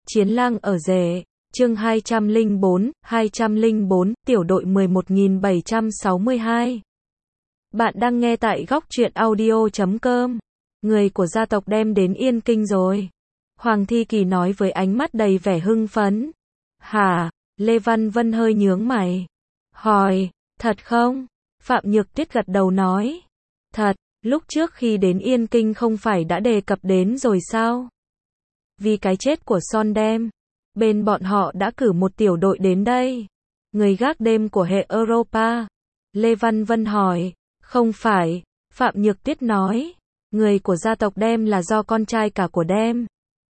Chiến lang ở rể, chương 204, tiểu đội 11.762. Bạn đang nghe tại góc truyện audio.com. Người của gia tộc đem đến Yên Kinh rồi. Hoàng Thi Kỳ nói với ánh mắt đầy vẻ hưng phấn. Hả? Lê Văn Vân hơi nhướng mày. Hỏi, thật không? Phạm Nhược Tuyết gật đầu nói. Thật, lúc trước khi đến Yên Kinh không phải đã đề cập đến rồi sao? Vì cái chết của Sondheim, bên bọn họ đã cử một tiểu đội đến đây. Người gác đêm của hệ Europa. Lê Văn Vân hỏi. Không phải, Phạm Nhược Tuyết nói. Người của gia tộc Đem là do con trai cả của Đem,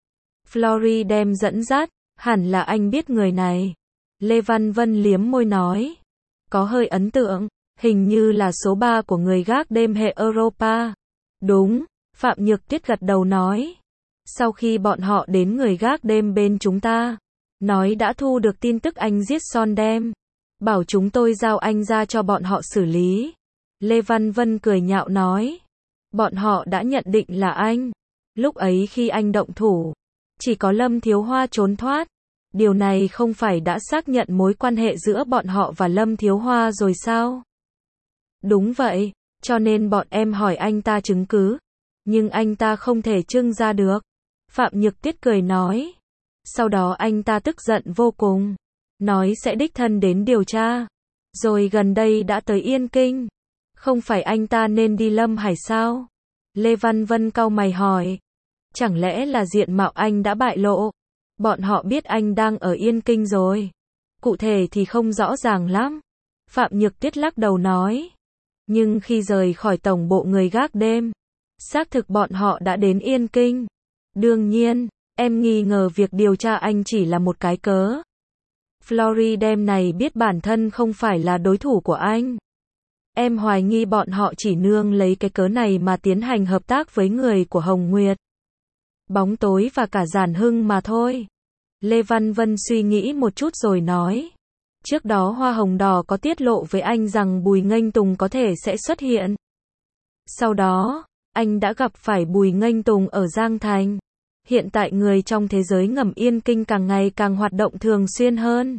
Flory Đem dẫn dắt, hẳn là anh biết người này. Lê Văn Vân liếm môi nói. Có hơi ấn tượng, hình như là số 3 của người gác đêm hệ Europa. Đúng, Phạm Nhược Tuyết gật đầu nói. Sau khi bọn họ đến người gác đêm bên chúng ta, nói đã thu được tin tức anh giết Sondheim, bảo chúng tôi giao anh ra cho bọn họ xử lý. Lê Văn Vân cười nhạo nói. Bọn họ đã nhận định là anh. Lúc ấy khi anh động thủ, chỉ có Lâm Thiếu Hoa trốn thoát. Điều này không phải đã xác nhận mối quan hệ giữa bọn họ và Lâm Thiếu Hoa rồi sao? Đúng vậy, cho nên bọn em hỏi anh ta chứng cứ. Nhưng anh ta không thể trưng ra được. Phạm Nhược Tuyết cười nói. Sau đó anh ta tức giận vô cùng. Nói sẽ đích thân đến điều tra. Rồi gần đây đã tới Yên Kinh. Không phải anh ta nên đi Lâm Hải sao? Lê Văn Vân cau mày hỏi. Chẳng lẽ là diện mạo anh đã bại lộ? Bọn họ biết anh đang ở Yên Kinh rồi. Cụ thể thì không rõ ràng lắm. Phạm Nhược Tuyết lắc đầu nói. Nhưng khi rời khỏi tổng bộ người gác đêm, xác thực bọn họ đã đến Yên Kinh. Đương nhiên, em nghi ngờ việc điều tra anh chỉ là một cái cớ. Flory Đem này biết bản thân không phải là đối thủ của anh. Em hoài nghi bọn họ chỉ nương lấy cái cớ này mà tiến hành hợp tác với người của Hồng Nguyệt, Bóng Tối và cả Giản Hưng mà thôi. Lê Văn Vân suy nghĩ một chút rồi nói. Trước đó Hoa Hồng Đỏ có tiết lộ với anh rằng Bùi Nghênh Tùng có thể sẽ xuất hiện. Sau đó, anh đã gặp phải Bùi Nghênh Tùng ở Giang Thành. Hiện tại người trong thế giới ngầm Yên Kinh càng ngày càng hoạt động thường xuyên hơn.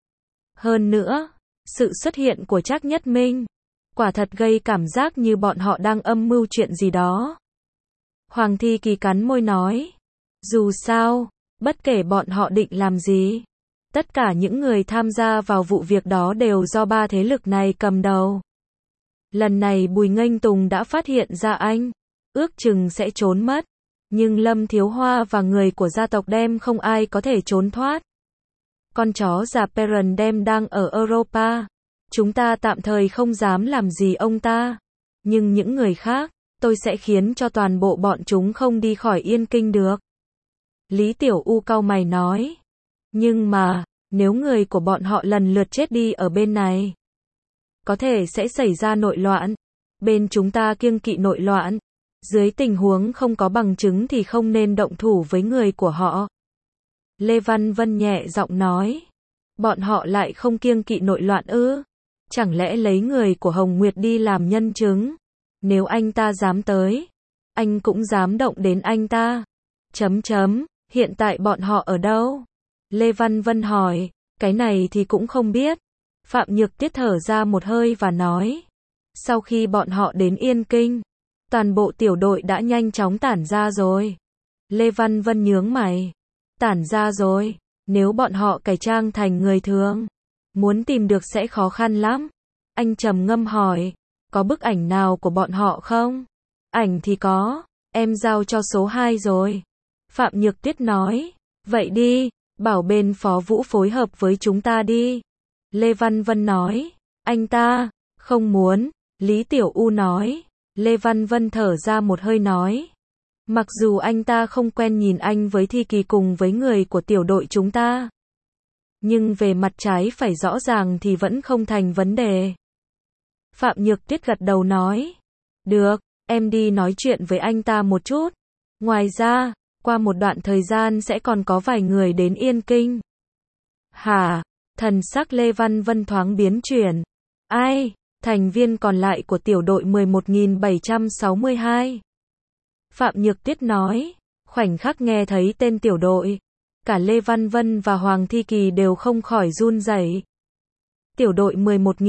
Hơn nữa, sự xuất hiện của Trác Nhất Minh quả thật gây cảm giác như bọn họ đang âm mưu chuyện gì đó. Hoàng Thi Kỳ cắn môi nói. Dù sao, bất kể bọn họ định làm gì, tất cả những người tham gia vào vụ việc đó đều do ba thế lực này cầm đầu. Lần này Bùi Nghênh Tùng đã phát hiện ra anh, ước chừng sẽ trốn mất. Nhưng Lâm Thiếu Hoa và người của gia tộc Đem không ai có thể trốn thoát. Con chó già Perron Đem đang ở Europa. Chúng ta tạm thời không dám làm gì ông ta. Nhưng những người khác, tôi sẽ khiến cho toàn bộ bọn chúng không đi khỏi Yên Kinh được. Lý Tiểu U cau mày nói. Nhưng mà, nếu người của bọn họ lần lượt chết đi ở bên này, có thể sẽ xảy ra nội loạn. Bên chúng ta kiêng kỵ nội loạn. Dưới tình huống không có bằng chứng thì không nên động thủ với người của họ. Lê Văn Vân nhẹ giọng nói. Bọn họ lại không kiêng kỵ nội loạn ư? Chẳng lẽ lấy người của Hồng Nguyệt đi làm nhân chứng? Nếu anh ta dám tới, anh cũng dám động đến anh ta. Hiện tại bọn họ ở đâu? Lê Văn Vân hỏi. Cái này thì cũng không biết. Phạm Nhược Tuyết thở ra một hơi và nói. Sau khi bọn họ đến Yên Kinh, toàn bộ tiểu đội đã nhanh chóng tản ra rồi. Lê Văn Vân nhướng mày. Tản ra rồi, nếu bọn họ cải trang thành người thường, muốn tìm được sẽ khó khăn lắm. Anh trầm ngâm hỏi. Có bức ảnh nào của bọn họ không? Ảnh thì có, em giao cho số 2 rồi. Phạm Nhược Tuyết nói. Vậy đi, bảo bên Phó Vũ phối hợp với chúng ta đi. Lê Văn Vân nói. Anh ta, không muốn. Lý Tiểu U nói. Lê Văn Vân thở ra một hơi nói. Mặc dù anh ta không quen nhìn anh với Thi Kỳ cùng với người của tiểu đội chúng ta, nhưng về mặt trái phải rõ ràng thì vẫn không thành vấn đề. Phạm Nhược Tuyết gật đầu nói. Được, em đi nói chuyện với anh ta một chút. Ngoài ra, qua một đoạn thời gian sẽ còn có vài người đến Yên Kinh. Hả? Thần sắc Lê Văn Vân thoáng biến chuyển. Ai? Thành viên còn lại của tiểu đội 11.762. Phạm Nhược Tuyết nói. Khoảnh khắc nghe thấy tên tiểu đội, Cả Lê Văn Vân và Hoàng Thi Kỳ đều không khỏi run rẩy. Tiểu đội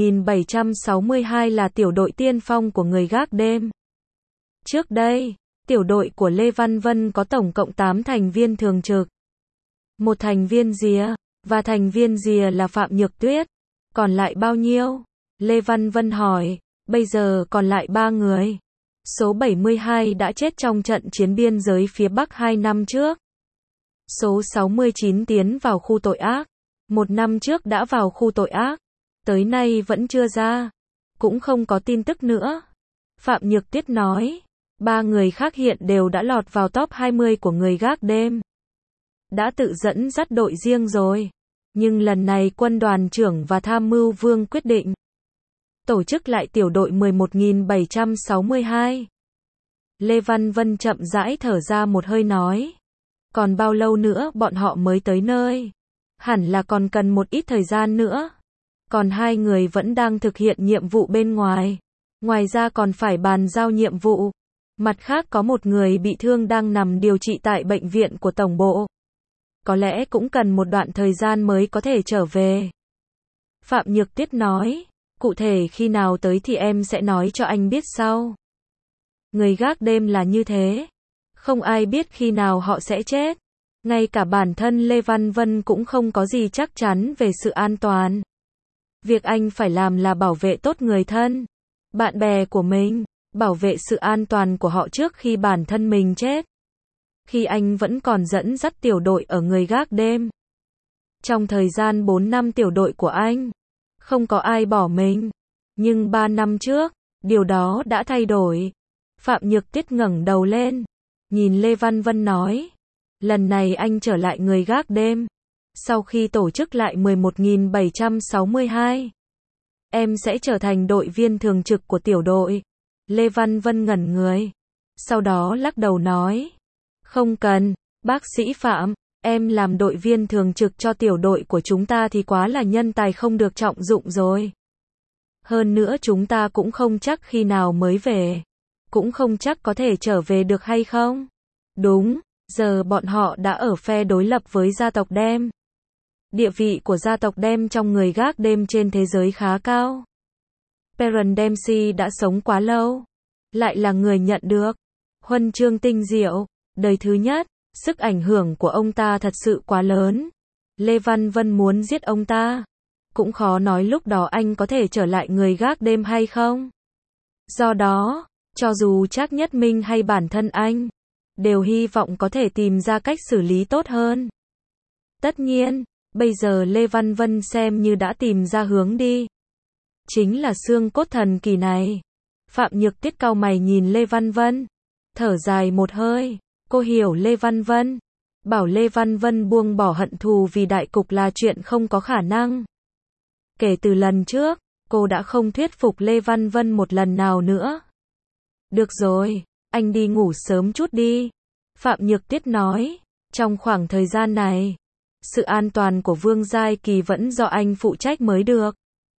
11.762 là tiểu đội tiên phong của người gác đêm. Trước đây, tiểu đội của Lê Văn Vân có tổng cộng 8 thành viên thường trực. Một thành viên rìa, và thành viên rìa là Phạm Nhược Tuyết. Còn lại bao nhiêu? Lê Văn Vân hỏi. Bây giờ còn lại 3 người. Số 72 đã chết trong trận chiến biên giới phía Bắc 2 năm trước. Số 69 tiến vào khu tội ác. 1 năm trước đã vào khu tội ác. Tới nay vẫn chưa ra. Cũng không có tin tức nữa. Phạm Nhược Tuyết nói. 3 người khác hiện đều đã lọt vào top 20 của người gác đêm. Đã tự dẫn dắt đội riêng rồi. Nhưng lần này quân đoàn trưởng và tham mưu vương quyết định tổ chức lại tiểu đội 11.762. Lê Văn Vân chậm rãi thở ra một hơi nói. Còn bao lâu nữa bọn họ mới tới nơi? Hẳn là còn cần một ít thời gian nữa. Còn 2 người vẫn đang thực hiện nhiệm vụ bên ngoài. Ngoài ra còn phải bàn giao nhiệm vụ. Mặt khác có một người bị thương đang nằm điều trị tại bệnh viện của tổng bộ. Có lẽ cũng cần một đoạn thời gian mới có thể trở về. Phạm Nhược Tuyết nói. Cụ thể khi nào tới thì em sẽ nói cho anh biết sau. Người gác đêm là như thế. Không ai biết khi nào họ sẽ chết. Ngay cả bản thân Lê Văn Vân cũng không có gì chắc chắn về sự an toàn. Việc anh phải làm là bảo vệ tốt người thân, bạn bè của mình, bảo vệ sự an toàn của họ trước khi bản thân mình chết. Khi anh vẫn còn dẫn dắt tiểu đội ở người gác đêm. Trong thời gian 4 năm tiểu đội của anh, không có ai bỏ mình. Nhưng 3 năm trước, điều đó đã thay đổi. Phạm Nhược Tuyết ngẩng đầu lên, nhìn Lê Văn Vân nói. Lần này anh trở lại người gác đêm. Sau khi tổ chức lại 11.762, em sẽ trở thành đội viên thường trực của tiểu đội. Lê Văn Vân ngẩn người. Sau đó lắc đầu nói. Không cần, bác sĩ Phạm, em làm đội viên thường trực cho tiểu đội của chúng ta thì quá là nhân tài không được trọng dụng rồi. Hơn nữa chúng ta cũng không chắc khi nào mới về. Cũng không chắc có thể trở về được hay không. Đúng, giờ bọn họ đã ở phe đối lập với gia tộc Đêm. Địa vị của gia tộc Đêm trong người gác đêm trên thế giới khá cao. Perron Dempsey đã sống quá lâu. Lại là người nhận được huân chương tinh diệu, đời thứ nhất. Sức ảnh hưởng của ông ta thật sự quá lớn. Lê Văn Vân muốn giết ông ta. Cũng khó nói lúc đó anh có thể trở lại người gác đêm hay không. Do đó, cho dù Trác Nhất Minh hay bản thân anh, đều hy vọng có thể tìm ra cách xử lý tốt hơn. Tất nhiên, bây giờ Lê Văn Vân xem như đã tìm ra hướng đi. Chính là xương cốt thần kỳ này. Phạm Nhược Tuyết cau mày nhìn Lê Văn Vân. Thở dài một hơi. Cô hiểu Lê Văn Vân. Bảo Lê Văn Vân buông bỏ hận thù vì đại cục là chuyện không có khả năng. Kể từ lần trước, cô đã không thuyết phục Lê Văn Vân một lần nào nữa. Được rồi, anh đi ngủ sớm chút đi. Phạm Nhược Tuyết nói. Trong khoảng thời gian này, sự an toàn của Vương Giai Kỳ vẫn do anh phụ trách mới được.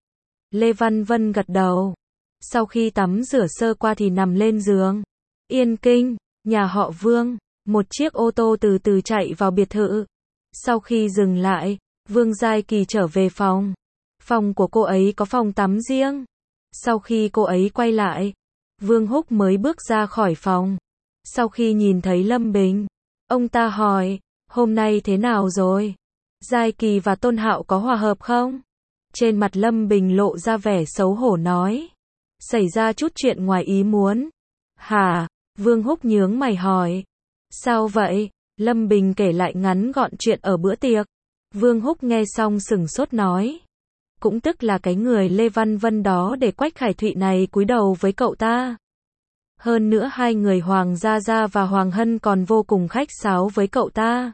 Lê Văn Vân gật đầu. Sau khi tắm rửa sơ qua thì nằm lên giường. Yên Kinh, nhà họ Vương, một chiếc ô tô từ từ chạy vào biệt thự. Sau khi dừng lại, Vương Giai Kỳ trở về phòng. Phòng của cô ấy có phòng tắm riêng. Sau khi cô ấy quay lại, Vương Húc mới bước ra khỏi phòng. Sau khi nhìn thấy Lâm Bình, ông ta hỏi, hôm nay thế nào rồi? Giai Kỳ và Tôn Hạo có hòa hợp không? Trên mặt Lâm Bình lộ ra vẻ xấu hổ nói. Xảy ra chút chuyện ngoài ý muốn. Hả? Vương Húc nhướng mày hỏi. Sao vậy? Lâm Bình kể lại ngắn gọn chuyện ở bữa tiệc. Vương Húc nghe xong sửng sốt nói. Cũng tức là cái người Lê Văn Vân đó để Quách Khải Thụy này cúi đầu với cậu ta. Hơn nữa hai người Hoàng Gia Gia và Hoàng Hân còn vô cùng khách sáo với cậu ta.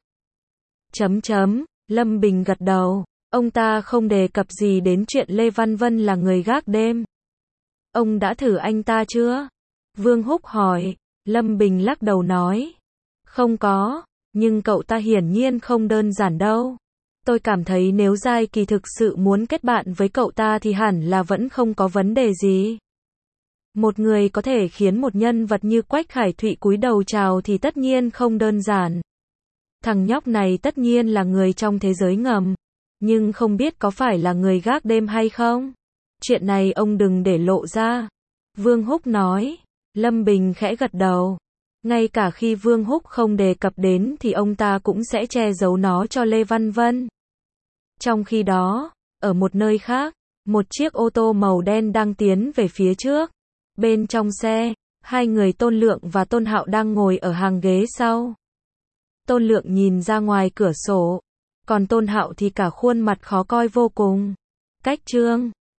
Lâm Bình gật đầu. Ông ta không đề cập gì đến chuyện Lê Văn Vân là người gác đêm. Ông đã thử anh ta chưa? Vương Húc hỏi. Lâm Bình lắc đầu nói. Không có, nhưng cậu ta hiển nhiên không đơn giản đâu. Tôi cảm thấy nếu Giai Kỳ thực sự muốn kết bạn với cậu ta thì hẳn là vẫn không có vấn đề gì. Một người có thể khiến một nhân vật như Quách Khải Thụy cúi đầu chào thì tất nhiên không đơn giản. Thằng nhóc này tất nhiên là người trong thế giới ngầm, nhưng không biết có phải là người gác đêm hay không. Chuyện này ông đừng để lộ ra. Vương Húc nói. Lâm Bình khẽ gật đầu. Ngay cả khi Vương Húc không đề cập đến thì ông ta cũng sẽ che giấu nó cho Lê Văn Vân. Trong khi đó, ở một nơi khác, một chiếc ô tô màu đen đang tiến về phía trước. Bên trong xe, hai người Tôn Lượng và Tôn Hạo đang ngồi ở hàng ghế sau. Tôn Lượng nhìn ra ngoài cửa sổ, còn Tôn Hạo thì cả khuôn mặt khó coi vô cùng. Cách Trương